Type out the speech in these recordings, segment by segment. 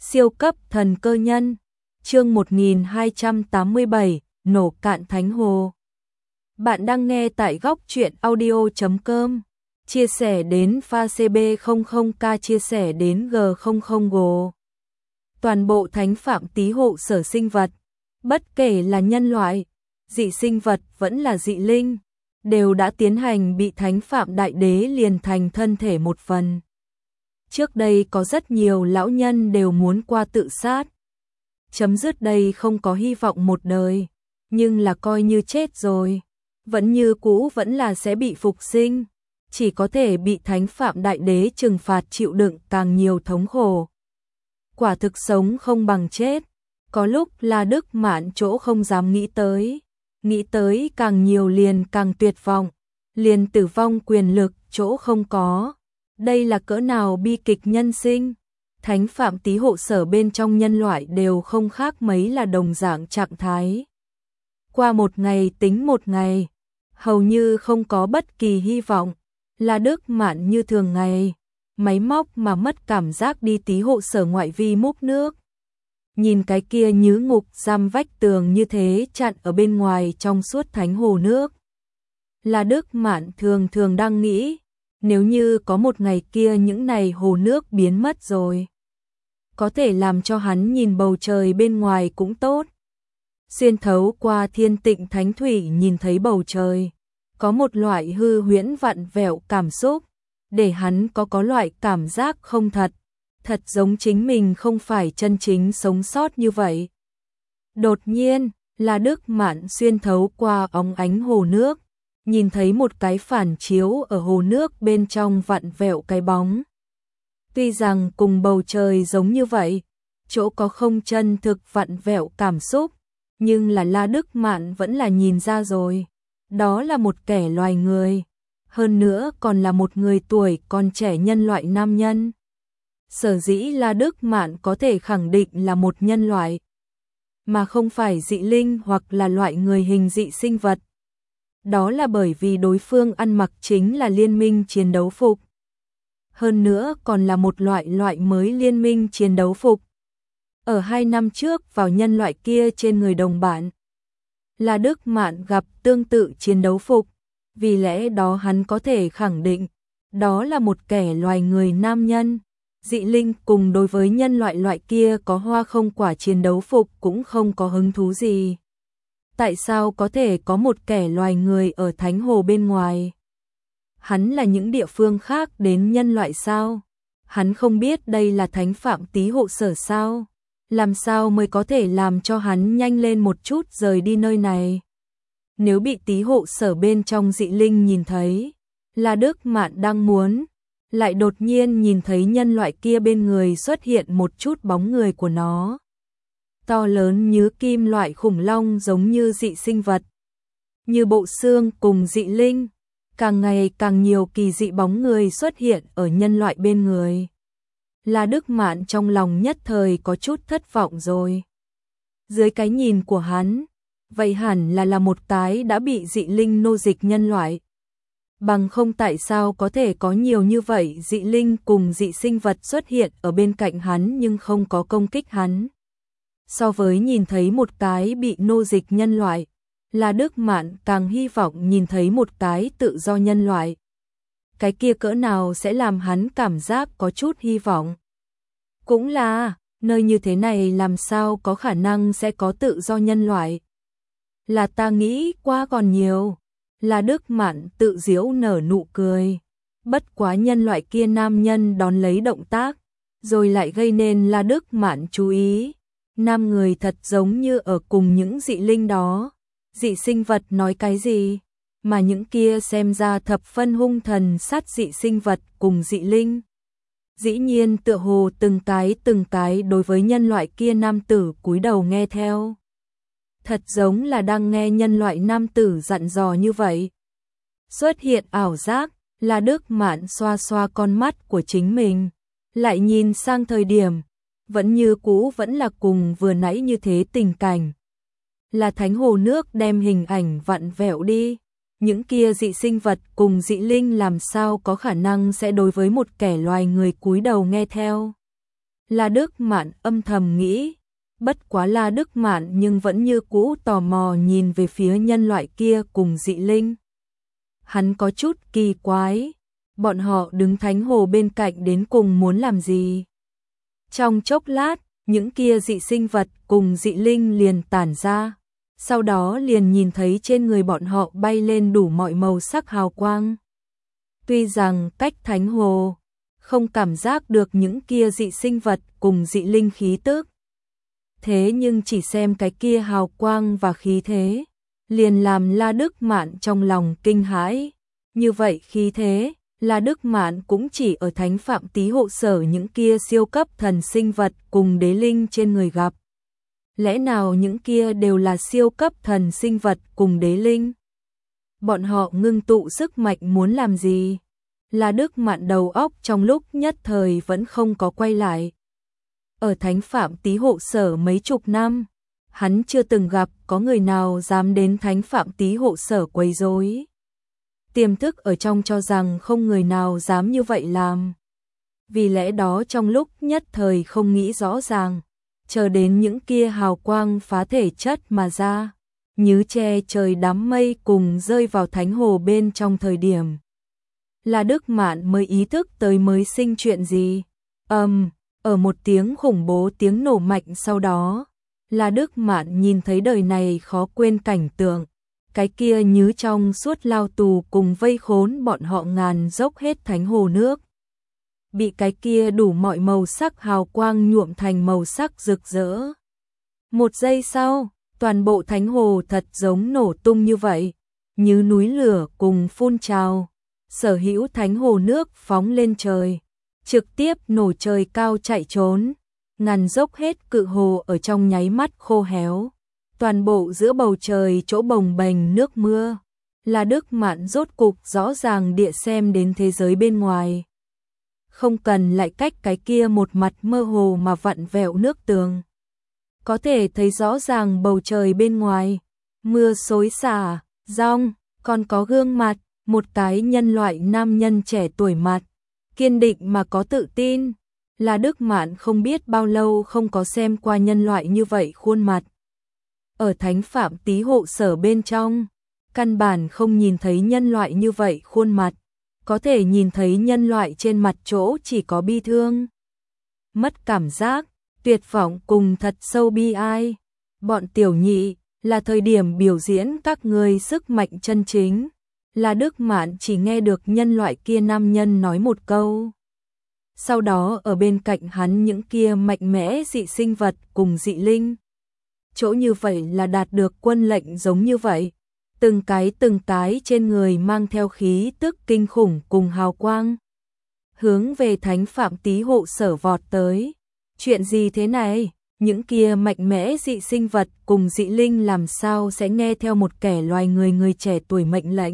Siêu cấp thần cơ nhân, chương 1287, nổ cạn thánh hồ. Bạn đang nghe tại góc truyện audio.com. Chia sẻ đến pha CB00K, chia sẻ đến G00Go. Toàn bộ thánh phạm tí hộ sở sinh vật, bất kể là nhân loại, dị sinh vật vẫn là dị linh, đều đã tiến hành bị thánh phạm đại đế liền thành thân thể một phần. Trước đây có rất nhiều lão nhân đều muốn qua tự sát. Chấm dứt đây không có hy vọng một đời, nhưng là coi như chết rồi, vẫn như cũ vẫn là sẽ bị phục sinh, chỉ có thể bị thánh phạm đại đế trừng phạt chịu đựng càng nhiều thống khổ. Quả thực sống không bằng chết, có lúc là Đức Mạn chỗ không dám nghĩ tới càng nhiều liền càng tuyệt vọng, liền tử vong quyền lực chỗ không có. Đây là cỡ nào bi kịch nhân sinh, thánh phạm tí hộ sở bên trong nhân loại đều không khác mấy là đồng dạng trạng thái. Qua một ngày tính một ngày, hầu như không có bất kỳ hy vọng, là Đức Mạn như thường ngày, máy móc mà mất cảm giác đi tí hộ sở ngoại vi múc nước. Nhìn cái kia như ngục giam vách tường như thế chặn ở bên ngoài trong suốt thánh hồ nước. Là Đức Mạn thường đang nghĩ, nếu như có một ngày kia những này hồ nước biến mất rồi, có thể làm cho hắn nhìn bầu trời bên ngoài cũng tốt. Xuyên thấu qua thiên tịnh thánh thủy nhìn thấy bầu trời, có một loại hư huyễn vặn vẹo cảm xúc, để hắn có loại cảm giác không thật, thật giống chính mình không phải chân chính sống sót như vậy. Đột nhiên, là Đức Mạn xuyên thấu qua óng ánh hồ nước, nhìn thấy một cái phản chiếu ở hồ nước bên trong vặn vẹo cái bóng. Tuy rằng cùng bầu trời giống như vậy, chỗ có không chân thực vặn vẹo cảm xúc, nhưng là La Đức Mạn vẫn là nhìn ra rồi. Đó là một kẻ loài người, hơn nữa còn là một người tuổi còn trẻ nhân loại nam nhân. Sở dĩ La Đức Mạn có thể khẳng định là một nhân loại, mà không phải dị linh hoặc là loại người hình dị sinh vật. Đó là bởi vì đối phương ăn mặc chính là liên minh chiến đấu phục. Hơn nữa còn là một loại mới liên minh chiến đấu phục. Ở 2 năm trước vào nhân loại kia trên người đồng bạn, là Đức Mạn gặp tương tự chiến đấu phục, vì lẽ đó hắn có thể khẳng định, đó là một kẻ loài người nam nhân. Dị linh cùng đối với nhân loại kia có hoa không quả chiến đấu phục cũng không có hứng thú gì. Tại sao có thể có một kẻ loài người ở thánh hồ bên ngoài? Hắn là những địa phương khác đến nhân loại sao? Hắn không biết đây là thánh phạm tí hộ sở sao? Làm sao mới có thể làm cho hắn nhanh lên một chút rời đi nơi này? Nếu bị tí hộ sở bên trong dị linh nhìn thấy, là Đức Mạn đang muốn, lại đột nhiên nhìn thấy nhân loại kia bên người xuất hiện một chút bóng người của nó. To lớn như kim loại khủng long giống như dị sinh vật, như bộ xương cùng dị linh, càng ngày càng nhiều kỳ dị bóng người xuất hiện ở nhân loại bên người. Là Đức Mạn trong lòng nhất thời có chút thất vọng rồi. Dưới cái nhìn của hắn, vậy hẳn là một cái đã bị dị linh nô dịch nhân loại. Bằng không tại sao có thể có nhiều như vậy dị linh cùng dị sinh vật xuất hiện ở bên cạnh hắn nhưng không có công kích hắn. So với nhìn thấy một cái bị nô dịch nhân loại, là Đức Mạn càng hy vọng nhìn thấy một cái tự do nhân loại. Cái kia cỡ nào sẽ làm hắn cảm giác có chút hy vọng. Cũng là, nơi như thế này làm sao có khả năng sẽ có tự do nhân loại. Là ta nghĩ quá còn nhiều. Là Đức Mạn tự giễu nở nụ cười. Bất quá nhân loại kia nam nhân đón lấy động tác, rồi lại gây nên là Đức Mạn chú ý. Nam người thật giống như ở cùng những dị linh đó. Dị sinh vật nói cái gì? Mà những kia xem ra thập phân hung thần sát dị sinh vật cùng dị linh. Dĩ nhiên tựa hồ từng cái đối với nhân loại kia nam tử cúi đầu nghe theo. Thật giống là đang nghe nhân loại nam tử dặn dò như vậy. Xuất hiện ảo giác, là Đức Mạn xoa xoa con mắt của chính mình, lại nhìn sang thời điểm, vẫn như cũ vẫn là cùng vừa nãy như thế tình cảnh. Là thánh hồ nước đem hình ảnh vặn vẹo đi, những kia dị sinh vật cùng dị linh làm sao có khả năng sẽ đối với một kẻ loài người cúi đầu nghe theo. La Đức Mạn âm thầm nghĩ, bất quá La Đức Mạn nhưng vẫn như cũ tò mò nhìn về phía nhân loại kia cùng dị linh. Hắn có chút kỳ quái, bọn họ đứng thánh hồ bên cạnh đến cùng muốn làm gì? Trong chốc lát, những kia dị sinh vật cùng dị linh liền tản ra, sau đó liền nhìn thấy trên người bọn họ bay lên đủ mọi màu sắc hào quang. Tuy rằng cách thánh hồ, không cảm giác được những kia dị sinh vật cùng dị linh khí tức. Thế nhưng chỉ xem cái kia hào quang và khí thế, liền làm La Đức Mạn trong lòng kinh hãi. Như vậy khí thế, La Đức Mạn cũng chỉ ở Thánh Phạm Tý Hộ Sở những kia siêu cấp thần sinh vật cùng đế linh trên người gặp. Lẽ nào những kia đều là siêu cấp thần sinh vật cùng đế linh? Bọn họ ngưng tụ sức mạnh muốn làm gì? La Đức Mạn đầu óc trong lúc nhất thời vẫn không có quay lại. Ở Thánh Phạm Tý Hộ Sở mấy chục năm, hắn chưa từng gặp có người nào dám đến Thánh Phạm Tý Hộ Sở quấy rối. Tiềm thức ở trong cho rằng không người nào dám như vậy làm. Vì lẽ đó trong lúc nhất thời không nghĩ rõ ràng, chờ đến những kia hào quang phá thể chất mà ra, như che trời đám mây cùng rơi vào thánh hồ bên trong thời điểm. La Đức Mạn mới ý thức tới mới sinh chuyện gì. Ở một tiếng khủng bố tiếng nổ mạnh sau đó, La Đức Mạn nhìn thấy đời này khó quên cảnh tượng. Cái kia như trong suốt lao tù cùng vây khốn bọn họ ngàn dốc hết thánh hồ nước. Bị cái kia đủ mọi màu sắc hào quang nhuộm thành màu sắc rực rỡ. Một giây sau, toàn bộ thánh hồ thật giống nổ tung như vậy, như núi lửa cùng phun trào. Sở hữu thánh hồ nước phóng lên trời, trực tiếp nổ trời cao chạy trốn, ngàn dốc hết cự hồ ở trong nháy mắt khô héo. Toàn bộ giữa bầu trời chỗ bồng bềnh nước mưa, La Đức Mạn rốt cục rõ ràng địa xem đến thế giới bên ngoài. Không cần lại cách cái kia một mặt mơ hồ mà vặn vẹo nước tường. Có thể thấy rõ ràng bầu trời bên ngoài, mưa xối xả, giông, còn có gương mặt, một cái nhân loại nam nhân trẻ tuổi mặt, kiên định mà có tự tin. La Đức Mạn không biết bao lâu không có xem qua nhân loại như vậy khuôn mặt. Ở Thánh Phạm Tý Hộ Sở bên trong, căn bản không nhìn thấy nhân loại như vậy khuôn mặt, có thể nhìn thấy nhân loại trên mặt chỗ chỉ có bi thương, mất cảm giác, tuyệt vọng cùng thật sâu bi ai. Bọn tiểu nhị, là thời điểm biểu diễn các người sức mạnh chân chính. La Đức Mạn chỉ nghe được nhân loại kia nam nhân nói một câu. Sau đó ở bên cạnh hắn những kia mạnh mẽ dị sinh vật cùng dị linh. Chỗ như vậy là đạt được quân lệnh giống như vậy. Từng cái trên người mang theo khí tức kinh khủng cùng hào quang. Hướng về Thánh Phạm Tý Hộ Sở vọt tới. Chuyện gì thế này? Những kia mạnh mẽ dị sinh vật cùng dị linh làm sao sẽ nghe theo một kẻ loài người trẻ tuổi mệnh lệnh?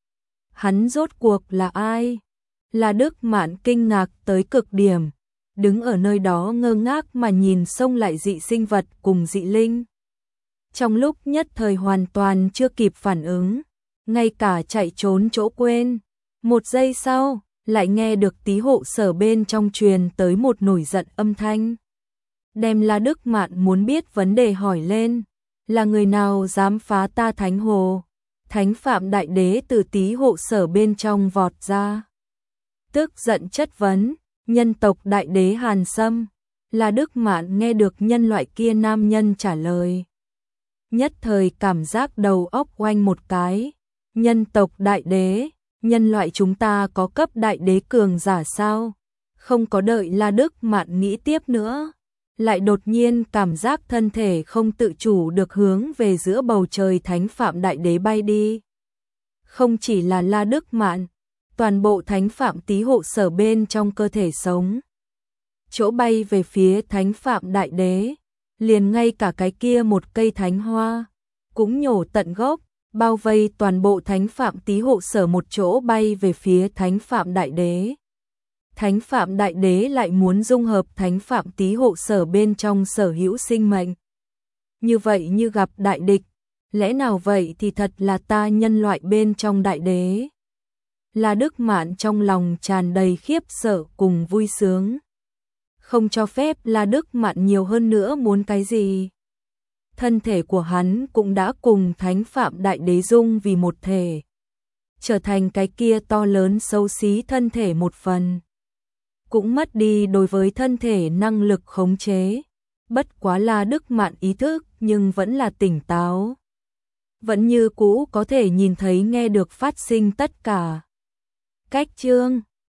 Hắn rốt cuộc là ai? La Đức Mạn kinh ngạc tới cực điểm, đứng ở nơi đó ngơ ngác mà nhìn xông lại dị sinh vật cùng dị linh. Trong lúc nhất thời hoàn toàn chưa kịp phản ứng, ngay cả chạy trốn chỗ quên. Một giây sau, lại nghe được Tý Hộ Sở bên trong truyền tới một nổi giận âm thanh. Đem La Đức Mạn muốn biết vấn đề hỏi lên, là người nào dám phá ta thánh hồ? Thánh Phạm Đại Đế từ Tý Hộ Sở bên trong vọt ra. Tức giận chất vấn, nhân tộc Đại Đế Hàn Sâm. La Đức Mạn nghe được nhân loại kia nam nhân trả lời. Nhất thời cảm giác đầu óc oanh một cái. Nhân tộc Đại Đế, nhân loại chúng ta có cấp Đại Đế cường giả sao? Không có đợi La Đức Mạn nghĩ tiếp nữa. Lại đột nhiên cảm giác thân thể không tự chủ được hướng về giữa bầu trời Thánh Phạm Đại Đế bay đi. Không chỉ là La Đức Mạn, toàn bộ Thánh Phạm Tý Hộ Sở bên trong cơ thể sống. Chỗ bay về phía Thánh Phạm Đại Đế, liền ngay cả cái kia một cây thánh hoa, cũng nhổ tận gốc, bao vây toàn bộ Thánh Phạm Tý Hộ Sở một chỗ bay về phía Thánh Phạm Đại Đế. Thánh Phạm Đại Đế lại muốn dung hợp Thánh Phạm Tý Hộ Sở bên trong sở hữu sinh mệnh. Như vậy như gặp đại địch, lẽ nào vậy thì thật là ta nhân loại bên trong Đại Đế. La Đức Mạn trong lòng tràn đầy khiếp sợ cùng vui sướng. không cho phép La Đức Mạn nhiều hơn nữa muốn cái gì. Thân thể của hắn cũng đã cùng Thánh Phạm Đại Đế dung vì một thể, trở thành cái kia to lớn xấu xí thân thể một phần. Cũng mất đi đối với thân thể năng lực khống chế. Bất quá La Đức Mạn ý thức nhưng vẫn là tỉnh táo. Vẫn như cũ có thể nhìn thấy nghe được phát sinh tất cả. Cách chương